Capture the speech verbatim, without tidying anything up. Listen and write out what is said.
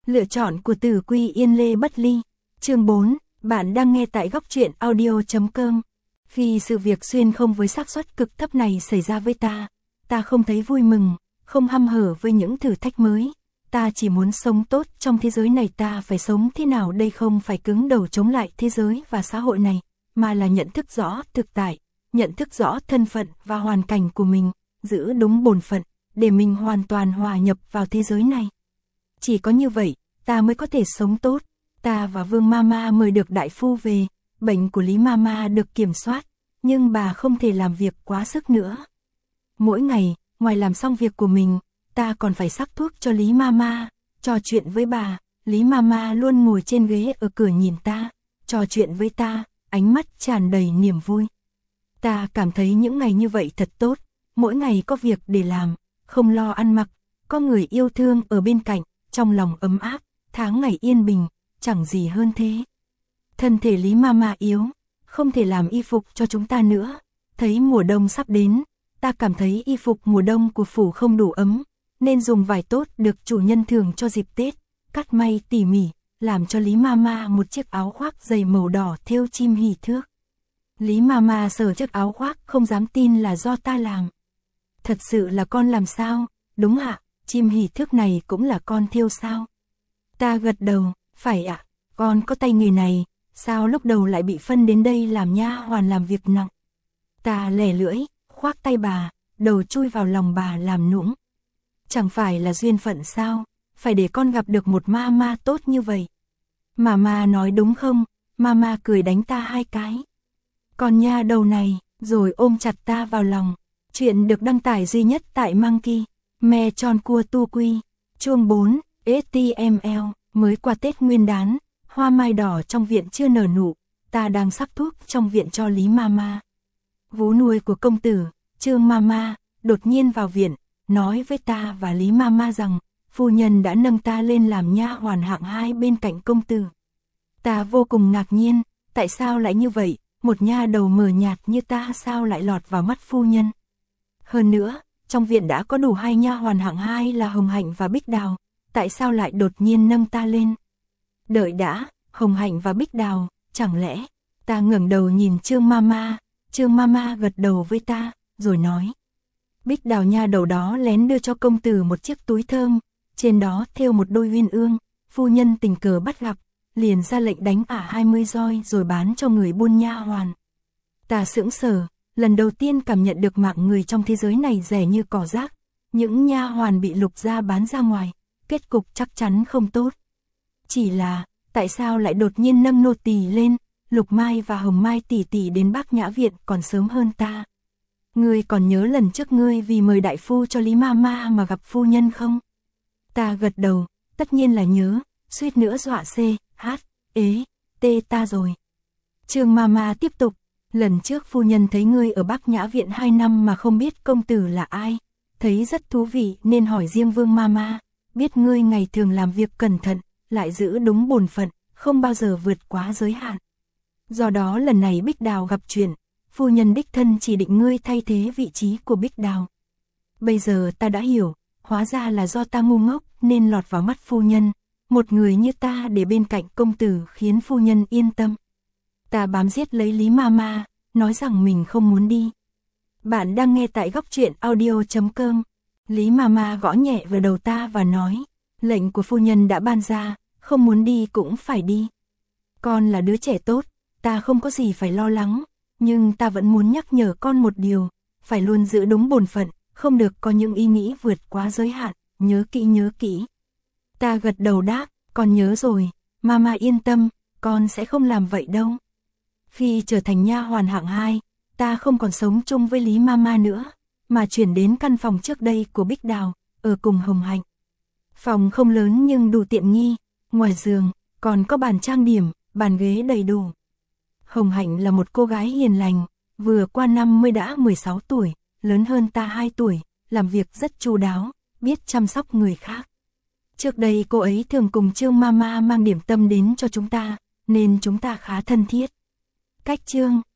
Lựa chọn của Tử Quy Yên Lê Bất Ly. Chương bốn, bạn đang nghe tại góc truyện audio chấm com. Vì sự việc xuyên không với xác suất cực thấp này xảy ra với ta, ta không thấy vui mừng, không hăm hở với những thử thách mới. Ta chỉ muốn sống tốt trong thế giới này. Ta phải sống thế nào đây? Không phải cứng đầu chống lại thế giới và xã hội này, mà là nhận thức rõ thực tại, nhận thức rõ thân phận và hoàn cảnh của mình, giữ đúng bổn phận, để mình hoàn toàn hòa nhập vào thế giới này. Chỉ có như vậy, ta mới có thể sống tốt. Ta và Vương Mama mời được đại phu về, bệnh của Lý Mama được kiểm soát, nhưng bà không thể làm việc quá sức nữa. Mỗi ngày, ngoài làm xong việc của mình, ta còn phải sắc thuốc cho Lý Mama, trò chuyện với bà. Lý Mama luôn ngồi trên ghế ở cửa nhìn ta, trò chuyện với ta, ánh mắt tràn đầy niềm vui. Ta cảm thấy những ngày như vậy thật tốt, mỗi ngày có việc để làm, không lo ăn mặc, có người yêu thương ở bên cạnh, trong lòng ấm áp, tháng ngày yên bình, chẳng gì hơn thế. Thân thể Lý Mama yếu, không thể làm y phục cho chúng ta nữa. Thấy mùa đông sắp đến, ta cảm thấy y phục mùa đông của phủ không đủ ấm, nên dùng vải tốt được chủ nhân thưởng cho dịp Tết, cắt may tỉ mỉ, làm cho Lý Mama một chiếc áo khoác dày màu đỏ thêu chim hỉ thước. Lý Mama sờ chiếc áo khoác không dám tin là do ta làm. Thật sự là con làm sao? Đúng ạ, chim hỉ thước này cũng là con thêu sao? Ta gật đầu, phải ạ, con có tay nghề này, sao lúc đầu lại bị phân đến đây làm nha hoàn làm việc nặng? Ta lẻ lưỡi, khoác tay bà, đầu chui vào lòng bà làm nũng. Chẳng phải là duyên phận sao, phải để con gặp được một mama tốt như vậy. Mama nói đúng không? Mama cười đánh ta hai cái. Con nha đầu này, rồi ôm chặt ta vào lòng. Chuyện được đăng tải duy nhất tại Monkey, Me Tròn Cua Tu Quy. Chương bốn, ét tê em lờ. Mới qua Tết Nguyên đán, hoa mai đỏ trong viện chưa nở nụ, ta đang sắc thuốc trong viện cho Lý Mama. Vú nuôi của công tử, Trương Mama, đột nhiên vào viện, nói với ta và Lý Mama rằng, phu nhân đã nâng ta lên làm nha hoàn hạng hai bên cạnh công tử. Ta vô cùng ngạc nhiên, tại sao lại như vậy, một nha đầu mờ nhạt như ta sao lại lọt vào mắt phu nhân. Hơn nữa, trong viện đã có đủ hai nha hoàn hạng hai là Hồng Hạnh và Bích Đào, tại sao lại đột nhiên nâng ta lên? Đợi đã, Hồng Hạnh và Bích Đào, chẳng lẽ? Ta ngẩng đầu nhìn Trương Mama, Trương Mama gật đầu với ta, rồi nói. Bích Đào nha đầu đó lén đưa cho công tử một chiếc túi thơm, trên đó thêu một đôi uyên ương, phu nhân tình cờ bắt gặp, liền ra lệnh đánh ả hai mươi roi rồi bán cho người buôn nha hoàn. Ta sững sờ, lần đầu tiên cảm nhận được mạng người trong thế giới này rẻ như cỏ rác, những nha hoàn bị Lục gia bán ra ngoài, kết cục chắc chắn không tốt. Chỉ là, tại sao lại đột nhiên nâng nô tỳ lên? Lục Mai và Hồng Mai tỷ tỷ đến Bác Nhã viện còn sớm hơn ta. Ngươi còn nhớ lần trước ngươi vì mời đại phu cho Lý Mama mà gặp phu nhân không? Ta gật đầu, tất nhiên là nhớ, suýt nữa dọa C, H, ế, T ta rồi. Trương Mama tiếp tục, lần trước phu nhân thấy ngươi ở Bác Nhã viện hai năm mà không biết công tử là ai, thấy rất thú vị nên hỏi riêng Vương Mama, biết ngươi ngày thường làm việc cẩn thận, lại giữ đúng bổn phận, không bao giờ vượt quá giới hạn. Do đó lần này Bích Đào gặp chuyện, phu nhân đích thân chỉ định ngươi thay thế vị trí của Bích Đào. Bây giờ ta đã hiểu, hóa ra là do ta ngu ngốc nên lọt vào mắt phu nhân, một người như ta để bên cạnh công tử khiến phu nhân yên tâm. Ta bám giết lấy Lý Mama, nói rằng mình không muốn đi. Bạn đang nghe tại góc truyện audio chấm com. Lý Mama gõ nhẹ vào đầu ta và nói, lệnh của phu nhân đã ban ra, không muốn đi cũng phải đi. Con là đứa trẻ tốt, ta không có gì phải lo lắng, nhưng ta vẫn muốn nhắc nhở con một điều, phải luôn giữ đúng bổn phận, không được có những ý nghĩ vượt quá giới hạn, nhớ kỹ nhớ kỹ. Ta gật đầu đáp, con nhớ rồi, Mama yên tâm, con sẽ không làm vậy đâu. Khi trở thành nha hoàn hạng hai, ta không còn sống chung với Lý Mama nữa, mà chuyển đến căn phòng trước đây của Bích Đào, ở cùng Hồng Hạnh. Phòng không lớn nhưng đủ tiện nghi, ngoài giường, còn có bàn trang điểm, bàn ghế đầy đủ. Hồng Hạnh là một cô gái hiền lành, vừa qua năm mươi đã mười sáu tuổi, lớn hơn ta hai tuổi, làm việc rất chu đáo, biết chăm sóc người khác. Trước đây cô ấy thường cùng Trương Mama mang điểm tâm đến cho chúng ta, nên chúng ta khá thân thiết. Cách Trương,